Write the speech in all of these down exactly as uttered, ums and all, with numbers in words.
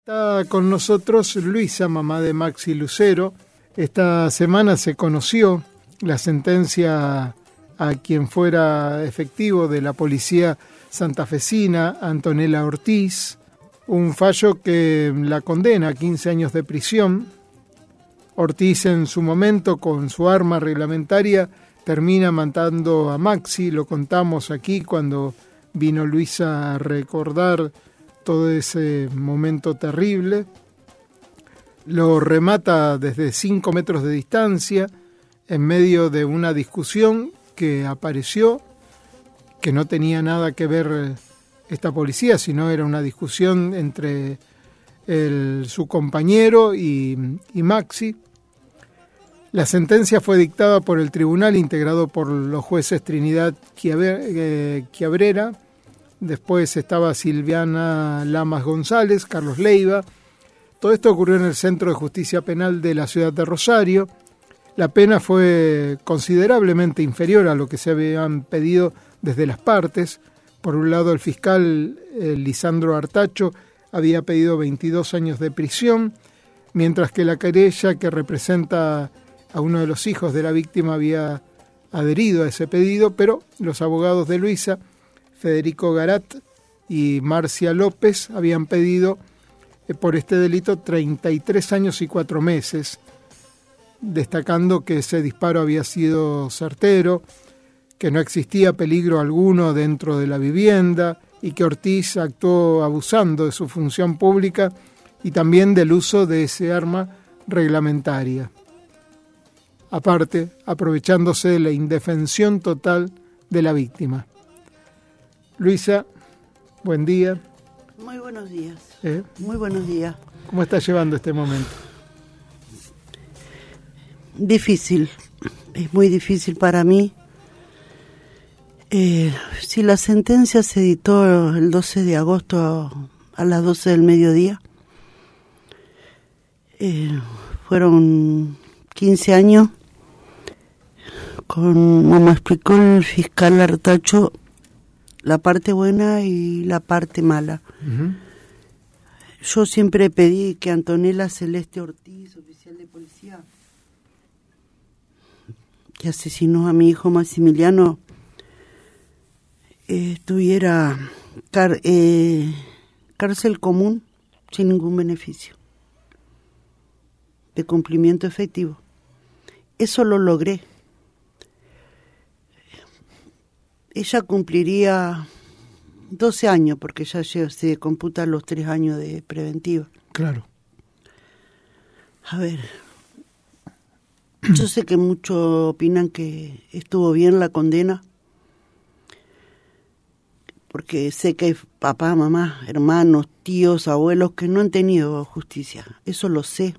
Está con nosotros Luisa, mamá de Maxi Lucero. Esta semana se conoció la sentencia a quien fuera efectivo de la policía santafesina, Antonella Ortiz, un fallo que la condena a quince años de prisión. Ortiz en su momento, con su arma reglamentaria, termina matando a Maxi, lo contamos aquí cuando vino Luisa a recordar todo ese momento terrible. Lo remata desde cinco metros de distancia, en medio de una discusión que apareció, que no tenía nada que ver esta policía, sino era una discusión entre el, su compañero y, y Maxi. La sentencia fue dictada por el tribunal, integrado por los jueces Trinidad Chiabrera. Después estaba Silviana Lamas González, Carlos Leiva. Todo esto ocurrió en el Centro de Justicia Penal de la ciudad de Rosario. La pena fue considerablemente inferior a lo que se habían pedido desde las partes. Por un lado, el fiscal eh, Lisandro Artacho había pedido veintidós años de prisión, mientras que la querella que representa a uno de los hijos de la víctima había adherido a ese pedido, pero los abogados de Luisa, Federico Garat y Marcia López, habían pedido eh, por este delito treinta y tres años y cuatro meses, destacando que ese disparo había sido certero, que no existía peligro alguno dentro de la vivienda y que Ortiz actuó abusando de su función pública y también del uso de ese arma reglamentaria. Aparte, aprovechándose de la indefensión total de la víctima. Luisa, buen día. Muy buenos días. ¿Eh? Muy buenos días. ¿Cómo estás llevando este momento? Difícil, es muy difícil para mí. Eh, si la sentencia se editó el doce de agosto a, a las doce del mediodía, eh, fueron quince años, con, como explicó el fiscal Artacho, la parte buena y la parte mala. Uh-huh. Yo siempre pedí que Antonella Celeste Ortiz, oficial de policía, que asesinó a mi hijo Maximiliano, eh, tuviera car- eh, cárcel común sin ningún beneficio de cumplimiento efectivo. Eso lo logré. Ella cumpliría doce años, porque ya se computan los tres años de preventiva. Claro. A ver, yo sé que muchos opinan que estuvo bien la condena, porque sé que hay papá, mamá, hermanos, tíos, abuelos que no han tenido justicia. Eso lo sé.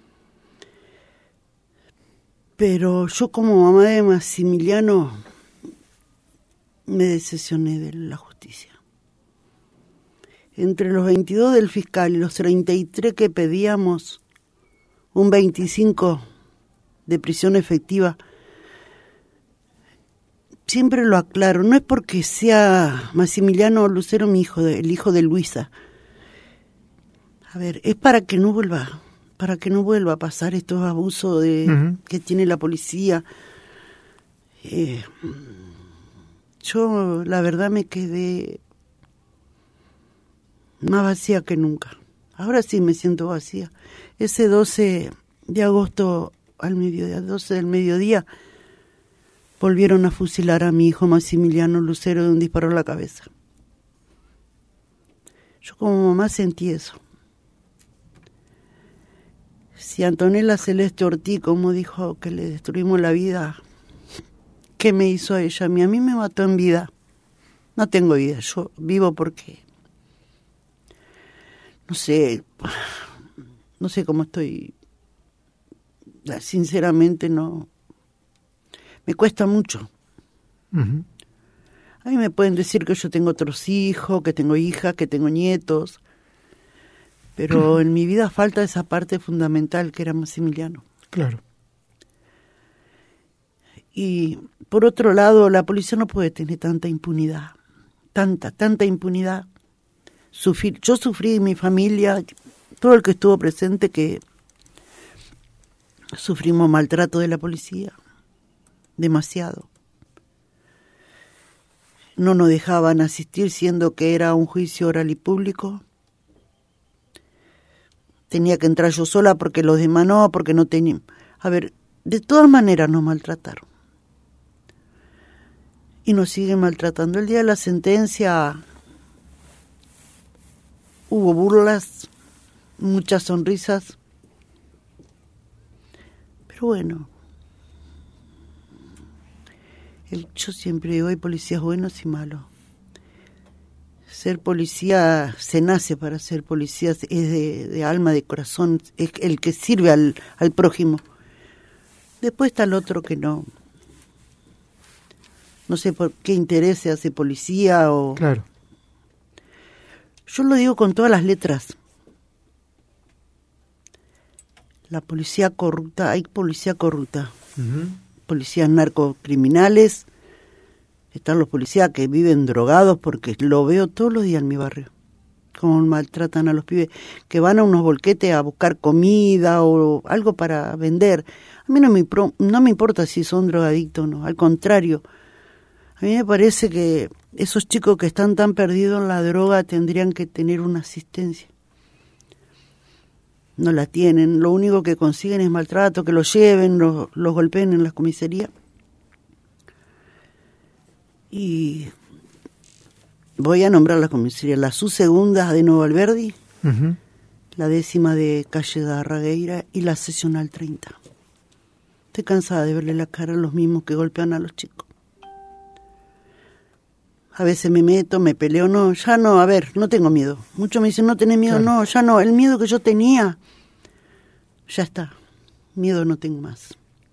Pero yo como mamá de Maximiliano me decepcioné de la justicia. Entre los veintidós del fiscal y los treinta y tres que pedíamos, un veinticinco de prisión efectiva. Siempre lo aclaro, no es porque sea Maximiliano Lucero mi hijo, el hijo de Luisa. A ver, es para que no vuelva, para que no vuelva a pasar estos abusos de, uh-huh. que tiene la policía. Eh, yo, la verdad, me quedé más vacía que nunca. Ahora sí me siento vacía. Ese doce de agosto al mediodía, doce del mediodía, volvieron a fusilar a mi hijo Maximiliano Lucero de un disparo a la cabeza. Yo como mamá sentí eso. Si Antonella Celeste Ortiz, como dijo que le destruimos la vida, ¿qué me hizo a ella? A mí, a mí me mató en vida. No tengo vida, yo vivo porque... No sé, no sé cómo estoy. Sinceramente no. Me cuesta mucho. Uh-huh. A mí me pueden decir que yo tengo otros hijos, que tengo hijas, que tengo nietos, pero uh-huh. en mi vida falta esa parte fundamental que era Maximiliano. Claro. Y por otro lado, la policía no puede tener tanta impunidad, tanta, tanta impunidad. Sufrir, yo sufrí, mi familia, todo el que estuvo presente, que sufrimos maltrato de la policía, demasiado. No nos dejaban asistir siendo que era un juicio oral y público. Tenía que entrar yo sola porque los demás no, porque no tenían... A ver, de todas maneras nos maltrataron. Y nos siguen maltratando. El día de la sentencia hubo burlas, muchas sonrisas. Pero bueno, el, yo siempre digo, hay policías buenos y malos. Ser policía, se nace para ser policía, es de, de alma, de corazón, es el que sirve al, al prójimo. Después está el otro que no. No sé por qué interés se hace policía o... Claro. Yo lo digo con todas las letras. La policía corrupta, hay policía corrupta. Uh-huh. Policías narcocriminales. Están los policías que viven drogados, porque lo veo todos los días en mi barrio. Cómo maltratan a los pibes que van a unos volquetes a buscar comida o algo para vender. A mí no me, no me importa si son drogadictos o no, al contrario. A mí me parece que esos chicos que están tan perdidos en la droga tendrían que tener una asistencia. No la tienen, lo único que consiguen es maltrato, que los lleven, los, los golpeen en las comisarías. Y voy a nombrar las comisarías, la subsegunda de Nuevo Alberdi, uh-huh. La décima de Calle de Arragueira y la seccional treinta. Estoy cansada de verle la cara a los mismos que golpean a los chicos. A veces me meto, me peleo, no, ya no, a ver, no tengo miedo. Muchos me dicen, no tenés miedo, claro. No, ya no, el miedo que yo tenía, ya está, miedo no tengo más.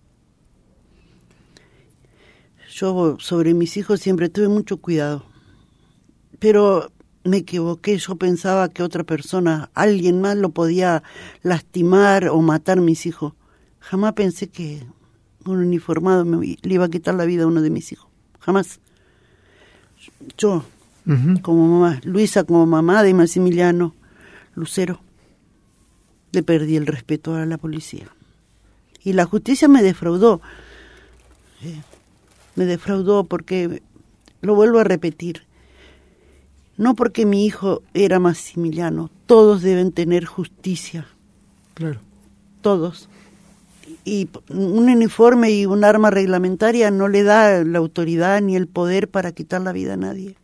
Yo sobre mis hijos siempre tuve mucho cuidado, pero me equivoqué, yo pensaba que otra persona, alguien más lo podía lastimar o matar a mis hijos. Jamás pensé que un uniformado me, le iba a quitar la vida a uno de mis hijos, jamás. Yo, uh-huh. como mamá, Luisa como mamá de Maximiliano Lucero, le perdí el respeto a la policía. Y la justicia me defraudó. Eh, me defraudó porque, lo vuelvo a repetir, no porque mi hijo era Maximiliano, todos deben tener justicia. Claro. Todos. Y un uniforme y un arma reglamentaria no le da la autoridad ni el poder para quitar la vida a nadie.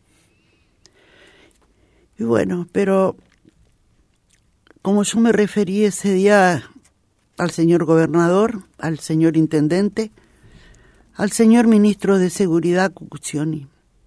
Y bueno, pero como yo me referí ese día al señor gobernador, al señor intendente, al señor ministro de Seguridad, Cuccioni,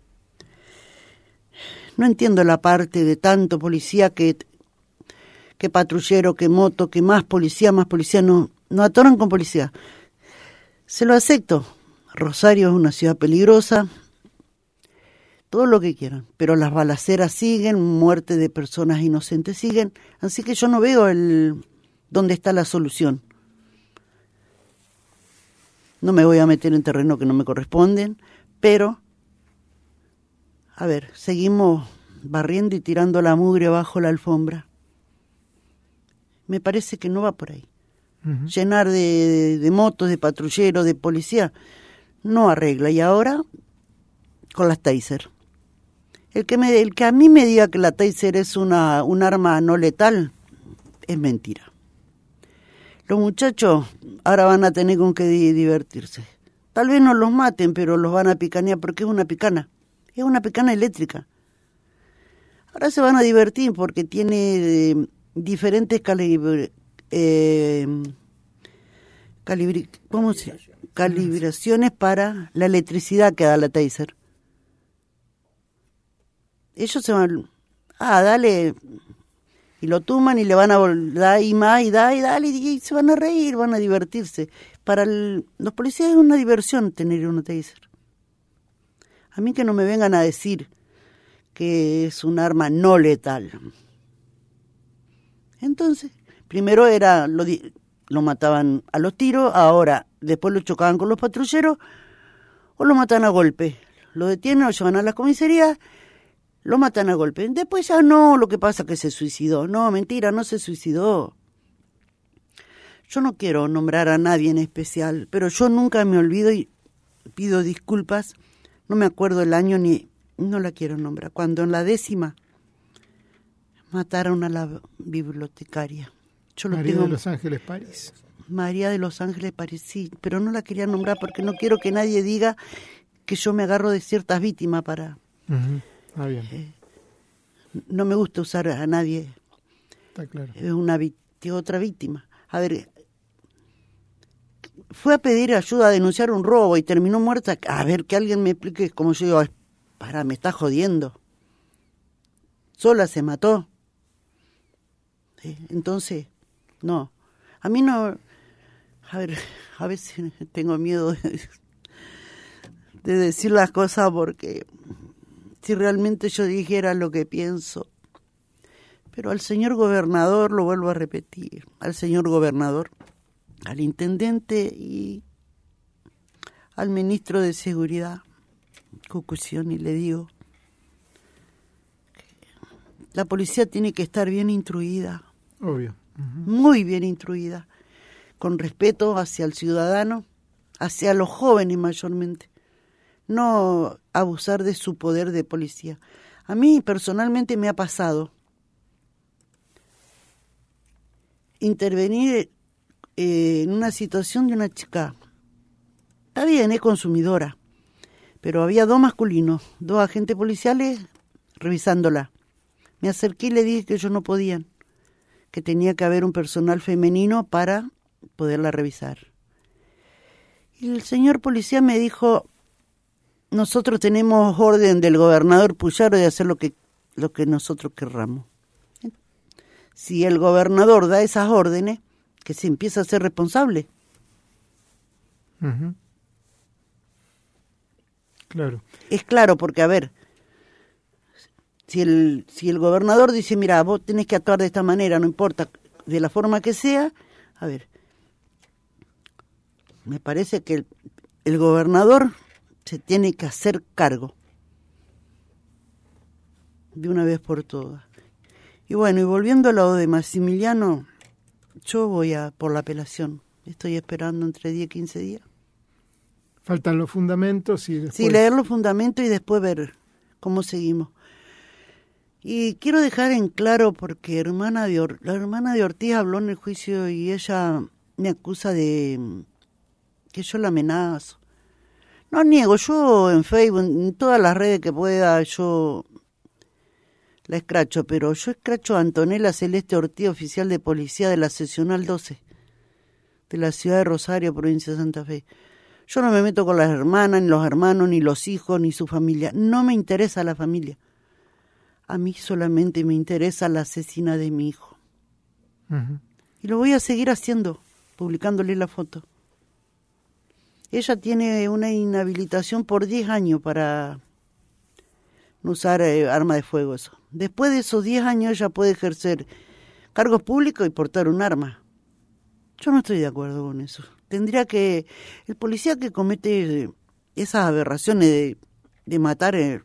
no entiendo la parte de tanto policía que, que patrullero, que moto, que más policía, más policía, no... No atoran con policía. Se lo acepto. Rosario es una ciudad peligrosa. Todo lo que quieran. Pero las balaceras siguen, muerte de personas inocentes siguen. Así que yo no veo el dónde está la solución. No me voy a meter en terreno que no me corresponden. Pero, a ver, seguimos barriendo y tirando la mugre bajo la alfombra. Me parece que no va por ahí. Uh-huh. Llenar de, de, de motos, de patrulleros, de policía, no arregla. Y ahora, con las taser. El que, me, el que a mí me diga que la taser es una, un arma no letal, es mentira. Los muchachos ahora van a tener con qué di- divertirse. Tal vez no los maten, pero los van a picanear porque es una picana. Es una picana eléctrica. Ahora se van a divertir porque tiene eh, diferentes calibres. Eh, calibri, ¿cómo se? Calibraciones para la electricidad que da la taser. Ellos se van, ah, dale, y lo tuman y le van a dar y más y da y dale y se van a reír, van a divertirse. Para el, los policías es una diversión tener una taser. A mí que no me vengan a decir que es un arma no letal. Entonces, primero era lo, lo mataban a los tiros, ahora después lo chocaban con los patrulleros o lo matan a golpe. Lo detienen, lo llevan a la comisaría, Lo matan a golpe. Después ya no, lo que pasa es que se suicidó. No, mentira, no se suicidó. Yo no quiero nombrar a nadie en especial, pero yo nunca me olvido y pido disculpas. No me acuerdo el año ni... No la quiero nombrar. Cuando en la décima mataron a la bibliotecaria. Yo lo María tengo... de los Ángeles París. María de los Ángeles París, sí, pero no la quería nombrar porque no quiero que nadie diga que yo me agarro de ciertas víctimas para... Uh-huh. Ah, bien. Eh, no me gusta usar a nadie. Está claro. Es una otra víctima. A ver, fue a pedir ayuda a denunciar un robo y terminó muerta. A ver, que alguien me explique cómo yo digo, para, me está jodiendo. Sola se mató. ¿Sí? Entonces, no. A mí no... A ver, a veces tengo miedo de, de decir las cosas porque si realmente yo dijera lo que pienso. Pero al señor gobernador, lo vuelvo a repetir, al señor gobernador, al intendente y al ministro de Seguridad, Cucuzioni, le digo, la policía tiene que estar bien instruida. Obvio. Uh-huh. Muy bien instruida, con respeto hacia el ciudadano, hacia los jóvenes mayormente. No abusar de su poder de policía. A mí personalmente me ha pasado intervenir eh, en una situación de una chica, está bien, es consumidora, pero había dos masculinos, dos agentes policiales revisándola. Me acerqué y le dije que ellos no podían, que tenía que haber un personal femenino para poderla revisar. Y el señor policía me dijo, nosotros tenemos orden del gobernador Puyaro de hacer lo que, lo que nosotros querramos. Si el gobernador da esas órdenes, que se empieza a ser responsable. Uh-huh. Claro. Es claro, porque a ver, si el, si el gobernador dice, mira, vos tenés que actuar de esta manera, no importa de la forma que sea, a ver, me parece que el, el gobernador se tiene que hacer cargo de una vez por todas. Y bueno, y volviendo a lo de Maximiliano, yo voy a por la apelación. Estoy esperando entre diez y quince días. Faltan los fundamentos y después... Sí, leer los fundamentos y después ver cómo seguimos. Y quiero dejar en claro, porque hermana de Or- la hermana de Ortiz habló en el juicio y ella me acusa de que yo la amenazo. No niego, yo en Facebook, en todas las redes que pueda, yo... la escracho, pero yo escracho a Antonella Celeste Ortiz, oficial de policía de la seccional doce, de la ciudad de Rosario, provincia de Santa Fe. Yo no me meto con las hermanas, ni los hermanos, ni los hijos, ni su familia. No me interesa la familia. A mí solamente me interesa la asesina de mi hijo. Uh-huh. Y lo voy a seguir haciendo, publicándole la foto. Ella tiene una inhabilitación por diez años para... no usar eh, arma de fuego, eso. Después de esos diez años ella puede ejercer cargos públicos y portar un arma. Yo no estoy de acuerdo con eso. Tendría que... El policía que comete esas aberraciones de, de matar eh,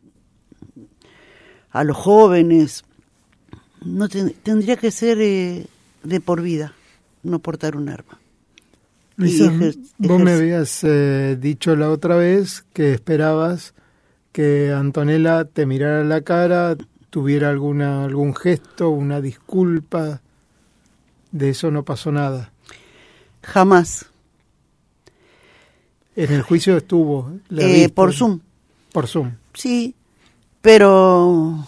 a los jóvenes, no ten, tendría que ser eh, de por vida, no portar un arma. Luisa, ejer, vos ejer... me habías eh, dicho la otra vez que esperabas que Antonella te mirara a la cara, tuviera alguna algún gesto, una disculpa. De eso no pasó nada. Jamás. En el juicio estuvo. ¿La eh, viste? Por Zoom. Por Zoom. Sí, pero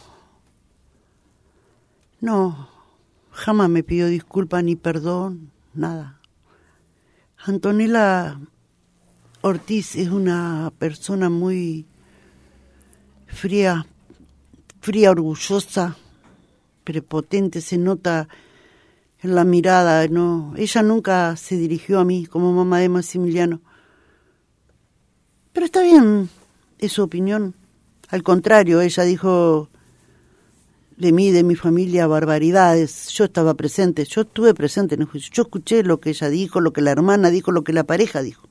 no, jamás me pidió disculpa ni perdón, nada. Antonella Ortiz es una persona muy fría, fría, orgullosa, prepotente, se nota en la mirada, no, ella nunca se dirigió a mí como mamá de Maximiliano. Pero está bien, es su opinión. Al contrario, ella dijo de mí, de mi familia, barbaridades. Yo estaba presente, yo estuve presente en el juicio. Yo escuché lo que ella dijo, lo que la hermana dijo, lo que la pareja dijo.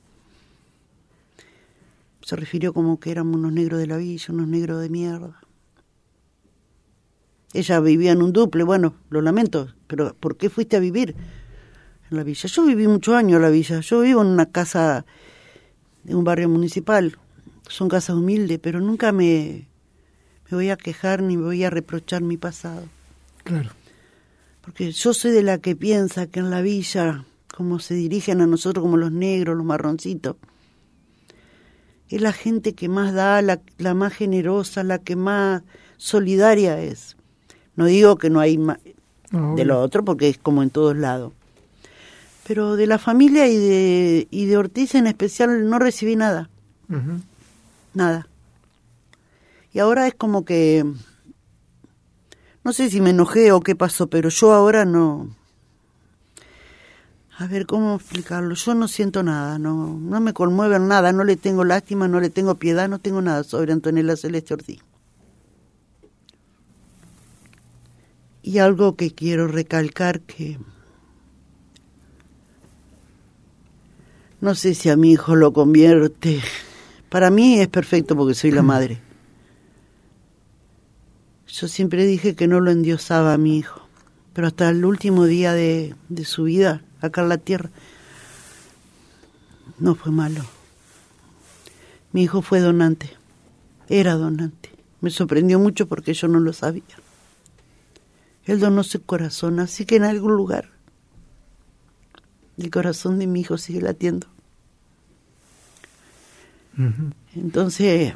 Se refirió como que éramos unos negros de la villa, unos negros de mierda. Ella vivía en un duple, bueno, lo lamento, pero ¿por qué fuiste a vivir en la villa? Yo viví muchos años en la villa, yo vivo en una casa de un barrio municipal, son casas humildes, pero nunca me, me voy a quejar ni me voy a reprochar mi pasado. Claro. Porque yo soy de la que piensa que en la villa, como se dirigen a nosotros como los negros, los marroncitos, es la gente que más da, la, la más generosa, la que más solidaria es. No digo que no hay más No, de lo otro, porque es como en todos lados. Pero de la familia y de, y de Ortiz en especial no recibí nada. uh-huh. Nada. Y ahora es como que... No sé si me enojé o qué pasó, pero yo ahora no... A ver, ¿cómo explicarlo? Yo no siento nada, no, no me conmueve nada, no le tengo lástima, no le tengo piedad, no tengo nada sobre Antonella Celeste Ortiz. Y algo que quiero recalcar que... No sé si a mi hijo lo convierte. Para mí es perfecto porque soy la madre. Yo siempre dije que no lo endiosaba a mi hijo, pero hasta el último día de, de su vida, acá en la tierra, no fue malo. Mi hijo fue donante, era donante. Me sorprendió mucho porque yo no lo sabía. Él donó su corazón, así que en algún lugar el corazón de mi hijo sigue latiendo. Uh-huh. Entonces,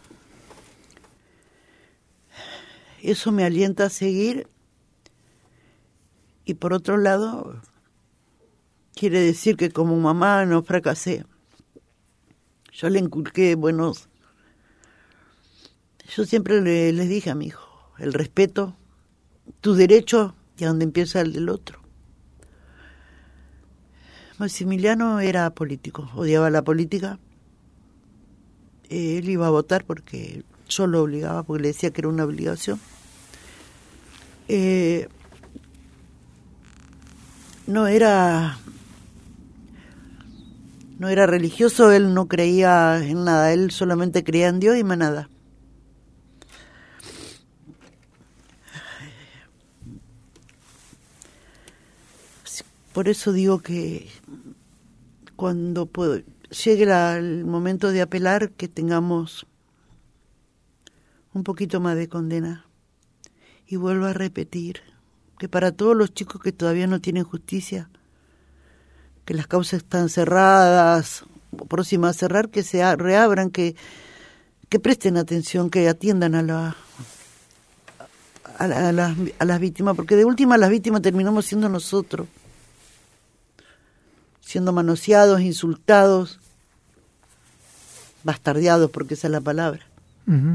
eso me alienta a seguir. Y por otro lado, quiere decir que como mamá no fracasé. Yo le inculqué buenos... Yo siempre le, les dije a mi hijo, el respeto, tu derecho y a donde empieza el del otro. Maximiliano era político, odiaba la política. Él iba a votar porque yo lo obligaba, porque le decía que era una obligación. Eh, no era no era religioso, él no creía en nada, él solamente creía en Dios y más nada. Por eso digo que cuando puedo, llegue la, el momento de apelar, que tengamos un poquito más de condena. Y vuelvo a repetir que para todos los chicos que todavía no tienen justicia, que las causas están cerradas, o próximas a cerrar, que se reabran, que, que presten atención, que atiendan a, la, a, la, a, las, a las víctimas, porque de última las víctimas terminamos siendo nosotros, siendo manoseados, insultados, bastardeados, porque esa es la palabra. Uh-huh.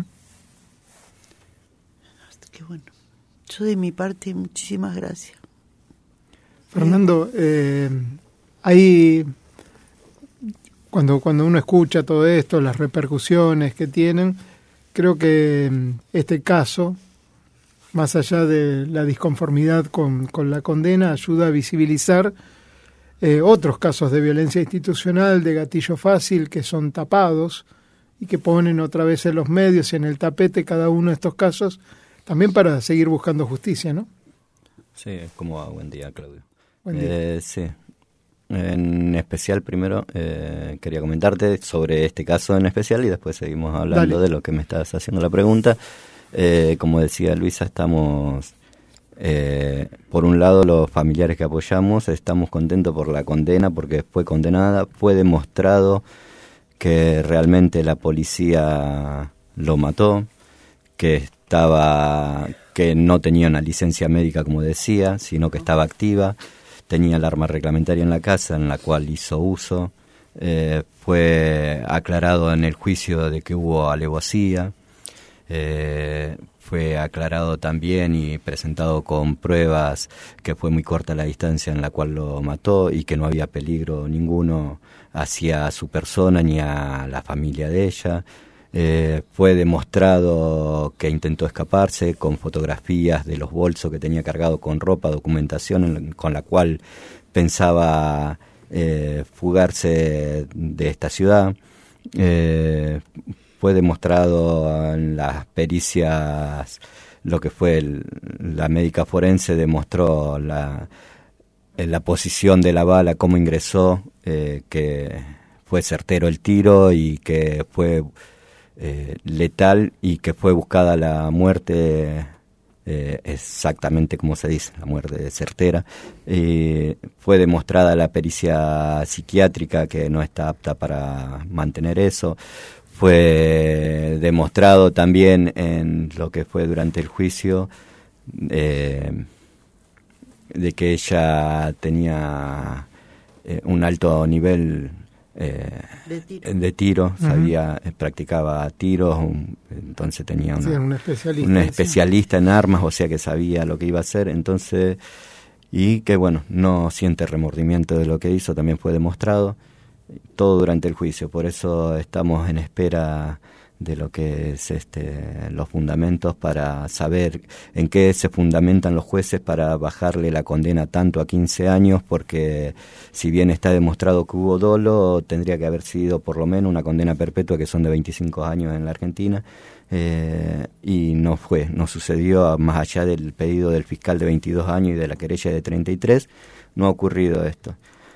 Así que bueno, yo de mi parte, muchísimas gracias. Fernando, eh, hay, cuando, cuando uno escucha todo esto, las repercusiones que tienen, creo que este caso, más allá de la disconformidad con, con la condena, ayuda a visibilizar eh, otros casos de violencia institucional, de gatillo fácil, que son tapados y que ponen otra vez en los medios y en el tapete cada uno de estos casos, también para seguir buscando justicia, ¿no? Sí, ¿cómo va? Buen día, Claudio. Buen día. Eh, sí, en especial primero eh, quería comentarte sobre este caso en especial y después seguimos hablando Dale. de lo que me estás haciendo la pregunta. Eh, como decía Luisa, estamos, eh, por un lado los familiares que apoyamos, estamos contentos por la condena porque fue condenada, fue demostrado que realmente la policía lo mató, que estaba, que no tenía una licencia médica como decía, sino que estaba activa, tenía el arma reglamentaria en la casa en la cual hizo uso, eh, fue aclarado en el juicio de que hubo alevosía, eh, fue aclarado también y presentado con pruebas que fue muy corta la distancia en la cual lo mató y que no había peligro ninguno hacia su persona ni a la familia de ella. Eh, fue demostrado que intentó escaparse con fotografías de los bolsos que tenía cargado con ropa, documentación en, con la cual pensaba eh, fugarse de esta ciudad. Eh, fue demostrado en las pericias lo que fue el, la médica forense demostró la, la posición de la bala, cómo ingresó, eh, que fue certero el tiro y que fue eh, letal y que fue buscada la muerte eh, exactamente como se dice, la muerte certera. Eh, fue demostrada la pericia psiquiátrica que no está apta para mantener eso. Fue demostrado también en lo que fue durante el juicio eh, de que ella tenía eh, un alto nivel eh, de tiro, de tiro Uh-huh. sabía, eh, practicaba tiros, un, entonces tenía una, Sí, un especialista, un sí. especialista en armas, o sea que sabía lo que iba a hacer, entonces, y que bueno, no siente remordimiento de lo que hizo, también fue demostrado. Todo durante el juicio, por eso estamos en espera de lo que es este los fundamentos para saber en qué se fundamentan los jueces para bajarle la condena tanto a quince años, porque si bien está demostrado que hubo dolo, tendría que haber sido por lo menos una condena perpetua, que son de veinticinco años en la Argentina, eh, y no fue, no sucedió, más allá del pedido del fiscal de veintidós años y de la querella de treinta y tres, no ha ocurrido esto.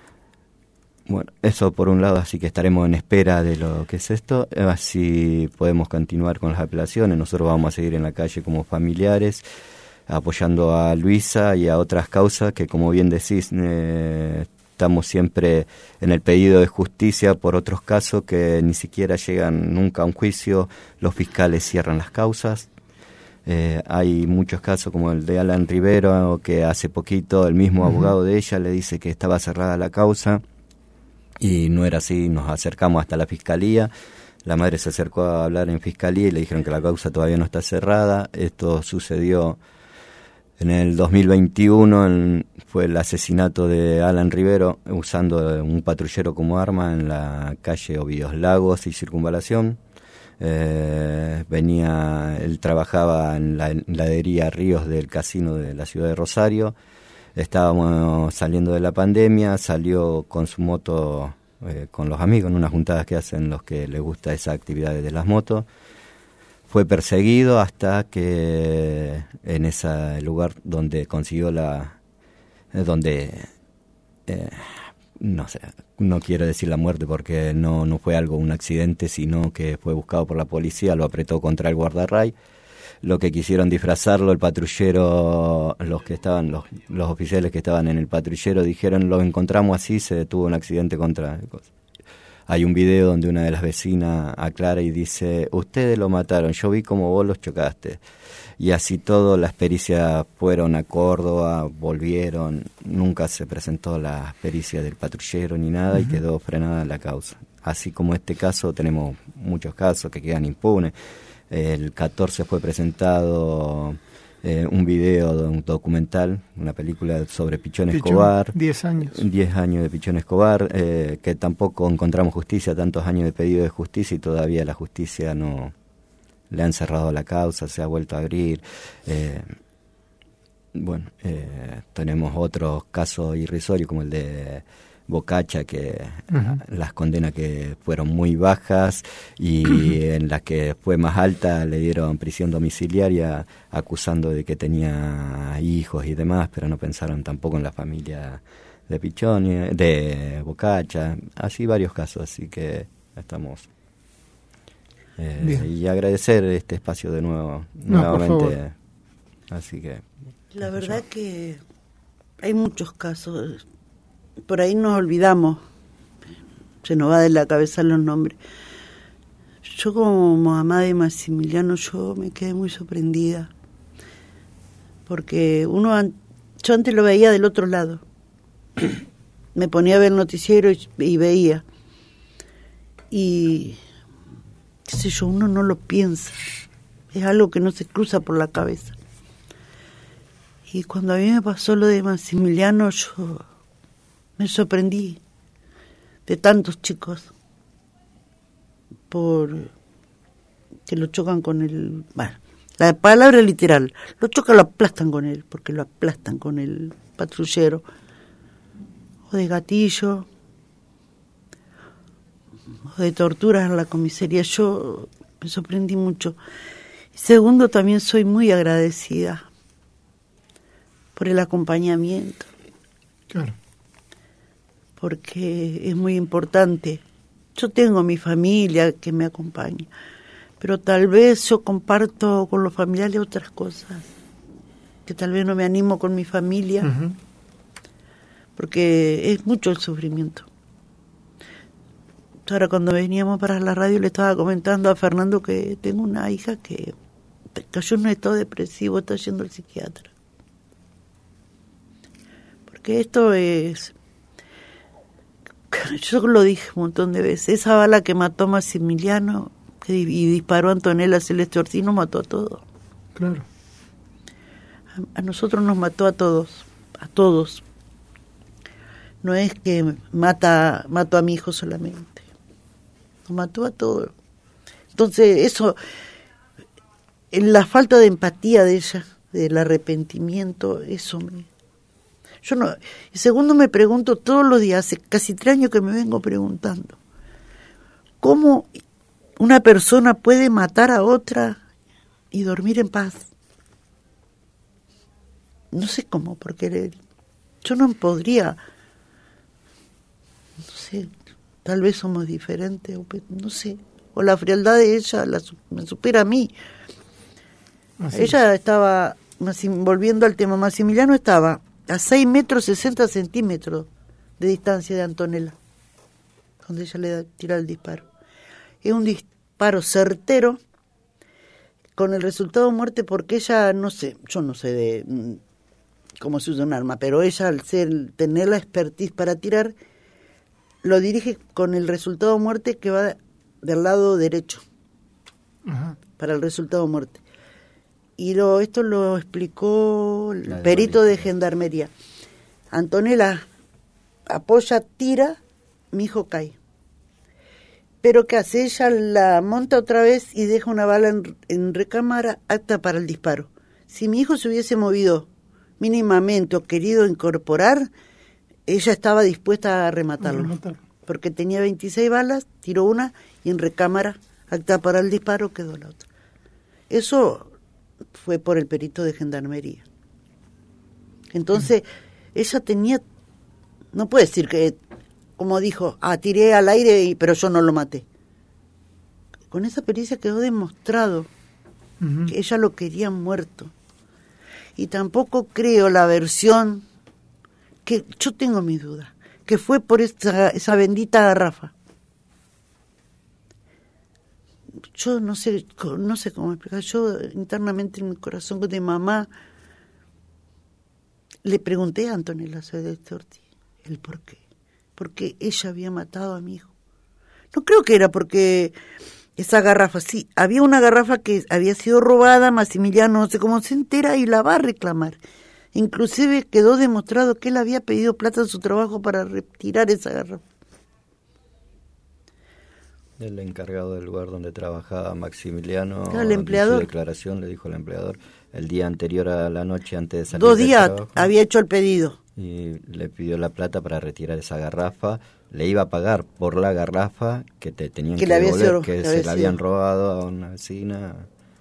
Bueno, eso por un lado, así que estaremos en espera de lo que es esto, así podemos continuar con las apelaciones. Nosotros vamos a seguir en la calle como familiares, apoyando a Luisa y a otras causas que, como bien decís, eh, estamos siempre en el pedido de justicia por otros casos que ni siquiera llegan nunca a un juicio, los fiscales cierran las causas. Eh, hay muchos casos como el de Alan Rivero, que hace poquito el mismo abogado de ella le dice que estaba cerrada la causa, y no era así. Nos acercamos hasta la fiscalía, la madre se acercó a hablar en fiscalía y le dijeron que la causa todavía no está cerrada. Esto sucedió en el dos mil veintiuno, en, fue el asesinato de Alan Rivero usando un patrullero como arma en la calle Ovidios Lagos y Circunvalación. Eh, venía, él trabajaba en la heladería Ríos del casino de la ciudad de Rosario. Estábamos saliendo de la pandemia, salió con su moto eh, con los amigos en unas juntadas que hacen los que les gusta esa actividad de las motos. Fue perseguido hasta que en ese lugar donde consiguió la... Eh, donde... Eh, no sé, no quiero decir la muerte porque no, no fue algo, un accidente, sino que fue buscado por la policía, lo apretó contra el guardarray. Lo que quisieron disfrazarlo, el patrullero, los que estaban, los, los oficiales que estaban en el patrullero dijeron, lo encontramos así, se detuvo un accidente contra... Hay un video donde una de las vecinas aclara y dice, ustedes lo mataron, yo vi cómo vos los chocaste. Y así todo, las pericias fueron a Córdoba, volvieron, nunca se presentó la pericia del patrullero ni nada, uh-huh. y quedó frenada la causa. Así como este caso, tenemos muchos casos que quedan impunes. El catorce fue presentado eh, un video, un documental, una película sobre Pichón, Pichón Escobar. diez años. diez años de Pichón Escobar, eh, que tampoco encontramos justicia, tantos años de pedido de justicia y todavía la justicia no... Le han cerrado la causa, se ha vuelto a abrir. Eh, bueno, eh, tenemos otros casos irrisorios como el de Bocacha, que uh-huh. las condenas que fueron muy bajas y en las que fue más alta le dieron prisión domiciliaria acusando de que tenía hijos y demás, pero no pensaron tampoco en la familia de Pichón, de Bocacha, así varios casos, así que estamos... Eh, y agradecer este espacio de nuevo, no, nuevamente, así que... La verdad que hay muchos casos. Por ahí nos olvidamos, se nos va de la cabeza los nombres. Yo como mamá de Maximiliano, yo me quedé muy sorprendida, porque uno, yo antes lo veía del otro lado, me ponía a ver el noticiero y, y veía, y qué sé yo, uno no lo piensa, es algo que no se cruza por la cabeza. Y cuando a mí me pasó lo de Maximiliano, yo me sorprendí de tantos chicos por que lo chocan con el... Bueno, la palabra literal, lo chocan, lo aplastan con él, porque lo aplastan con el patrullero, o de gatillo, o de torturas en la comisaría. Yo me sorprendí mucho. Segundo, también soy muy agradecida por el acompañamiento. Claro. Porque es muy importante. Yo tengo mi familia que me acompaña, pero tal vez yo comparto con los familiares otras cosas, que tal vez no me animo con mi familia, uh-huh. porque es mucho el sufrimiento. Ahora cuando veníamos para la radio le estaba comentando a Fernando que tengo una hija que cayó en un estado depresivo, está yendo al psiquiatra. Porque esto es... Yo lo dije un montón de veces, esa bala que mató a Maximiliano que, y disparó a Antonella Celeste Orsino mató a todos. Claro. A, a nosotros nos mató a todos, a todos. No es que mata mató a mi hijo solamente, nos mató a todos. Entonces eso, en la falta de empatía de ella, del arrepentimiento, eso me... Yo no, y segundo me pregunto todos los días, hace casi tres años que me vengo preguntando, ¿cómo una persona puede matar a otra y dormir en paz? No sé cómo, porque yo no podría, no sé, tal vez somos diferentes, no sé, o la frialdad de ella la, me supera a mí. Así ella es. Estaba, volviendo al tema, Maximiliano estaba a seis metros sesenta centímetros de distancia de Antonella, donde ella le tira el disparo. Es un disparo certero, con el resultado de muerte, porque ella, no sé, yo no sé de cómo se usa un arma, pero ella, al ser, tener la expertise para tirar, lo dirige con el resultado de muerte que va del lado derecho, uh-huh. para el resultado de muerte. Y lo, esto lo explicó el de perito de gendarmería. Antonella apoya, tira, mi hijo cae. Pero ¿qué hace? Ella la monta otra vez y deja una bala en, en recámara apta para el disparo. Si mi hijo se hubiese movido mínimamente o querido incorporar, ella estaba dispuesta a rematarlo. A rematar. Porque tenía veintiséis balas, tiró una y en recámara apta para el disparo quedó la otra. Eso... fue por el perito de gendarmería. Entonces, mm. ella tenía, no puede decir que, como dijo, ah, tiré al aire, y, pero yo no lo maté. Con esa pericia quedó demostrado uh-huh. que ella lo quería muerto. Y tampoco creo la versión, que yo tengo mis dudas, que fue por esa, esa bendita garrafa. Yo no sé, no sé cómo explicar. Yo internamente en mi corazón de mamá le pregunté a Antonella Celeste Ortiz el por qué. Porque ella había matado a mi hijo. No creo que era porque esa garrafa, sí, había una garrafa que había sido robada, Maximiliano no sé cómo se entera y la va a reclamar. Inclusive quedó demostrado que él había pedido plata en su trabajo para retirar esa garrafa. El encargado del lugar donde trabajaba Maximiliano, claro, el empleador. En su declaración le dijo al empleador el día anterior a la noche antes de salir Dos del días trabajo, había hecho el pedido. Y le pidió la plata para retirar esa garrafa. Le iba a pagar por la garrafa que te tenían que, que devolver, sido, que se la habían robado a una vecina.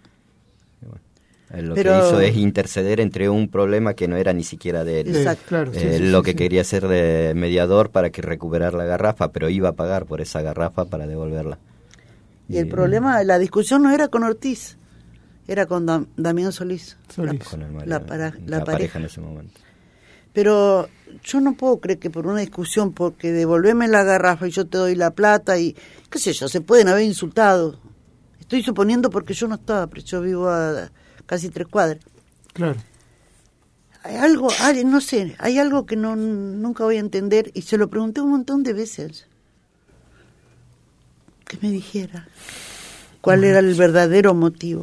Lo Pero, que hizo es interceder entre un problema que no era ni siquiera de él. Exacto, claro, eh, sí, sí, lo sí, que sí. quería ser de mediador para que recuperar la garrafa, pero iba a pagar por esa garrafa para devolverla. Y, y el problema, la discusión no era con Ortiz, era con Dam, Damián Solís, Solís. La, con el marido, la, para, la, la pareja. pareja en ese momento. Pero yo no puedo creer que por una discusión, porque devolveme la garrafa y yo te doy la plata y qué sé yo, se pueden haber insultado. Estoy suponiendo porque yo no estaba, pero yo vivo a casi tres cuadras. Claro. Hay algo, hay, no sé, hay algo que no nunca voy a entender y se lo pregunté un montón de veces. Que me dijera cuál era el verdadero motivo.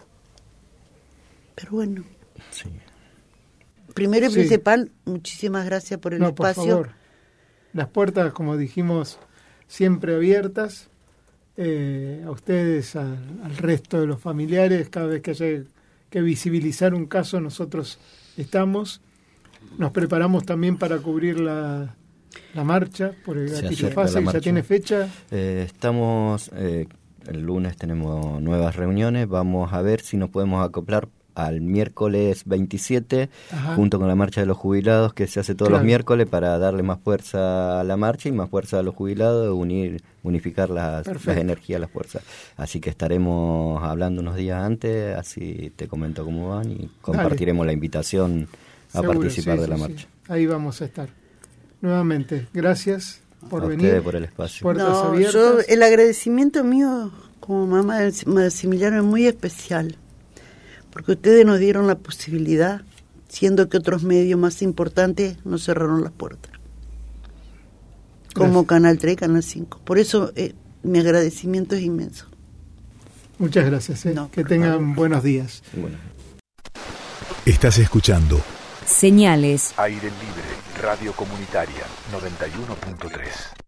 Pero bueno. Sí. Primero y sí. principal, muchísimas gracias por el no, espacio. Por favor. Las puertas, como dijimos, siempre abiertas. Eh, a ustedes, a, al resto de los familiares, cada vez que haya que visibilizar un caso, nosotros estamos. Nos preparamos también para cubrir la, la marcha por el Gatillo Fácil. ¿Ya tiene fecha? Eh, estamos... Eh, el lunes tenemos nuevas reuniones, vamos a ver si nos podemos acoplar al miércoles veintisiete, Ajá. junto con la marcha de los jubilados, que se hace todos claro. los miércoles para darle más fuerza a la marcha y más fuerza a los jubilados, unir unificar las, las energías, las fuerzas. Así que estaremos hablando unos días antes, así te comento cómo van y compartiremos Dale. la invitación a Seguro, participar sí, de la sí, marcha. Sí. Ahí vamos a estar. Nuevamente, gracias por a venir. Ustedes por el espacio. Puertas no, abiertas. Yo, el agradecimiento mío como mamá de Maximiliano es muy especial. Porque ustedes nos dieron la posibilidad, siendo que otros medios más importantes nos cerraron las puertas. Como Gracias. Canal tres, Canal cinco. Por eso eh, mi agradecimiento es inmenso. Muchas gracias. Eh. No, que tengan favor. buenos días. Bueno. Estás escuchando Señales. Aire Libre, Radio Comunitaria noventa y uno punto tres.